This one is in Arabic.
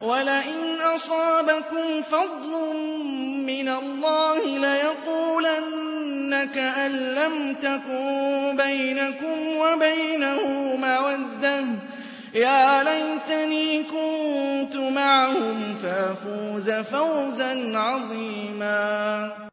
وَلَئِنْ أَصَابَكُمْ فَضْلٌ مِّنَ اللَّهِ لَيَقُولَنَّ كَأَن لَّمْ تَكُن بَيْنَكُمْ وَبَيْنَهُ مَوَدَّةٌ يَا لَيْتَنِي كُنتُ مَعَهُمْ فَأَفُوزَ فَوْزًا عَظِيمًا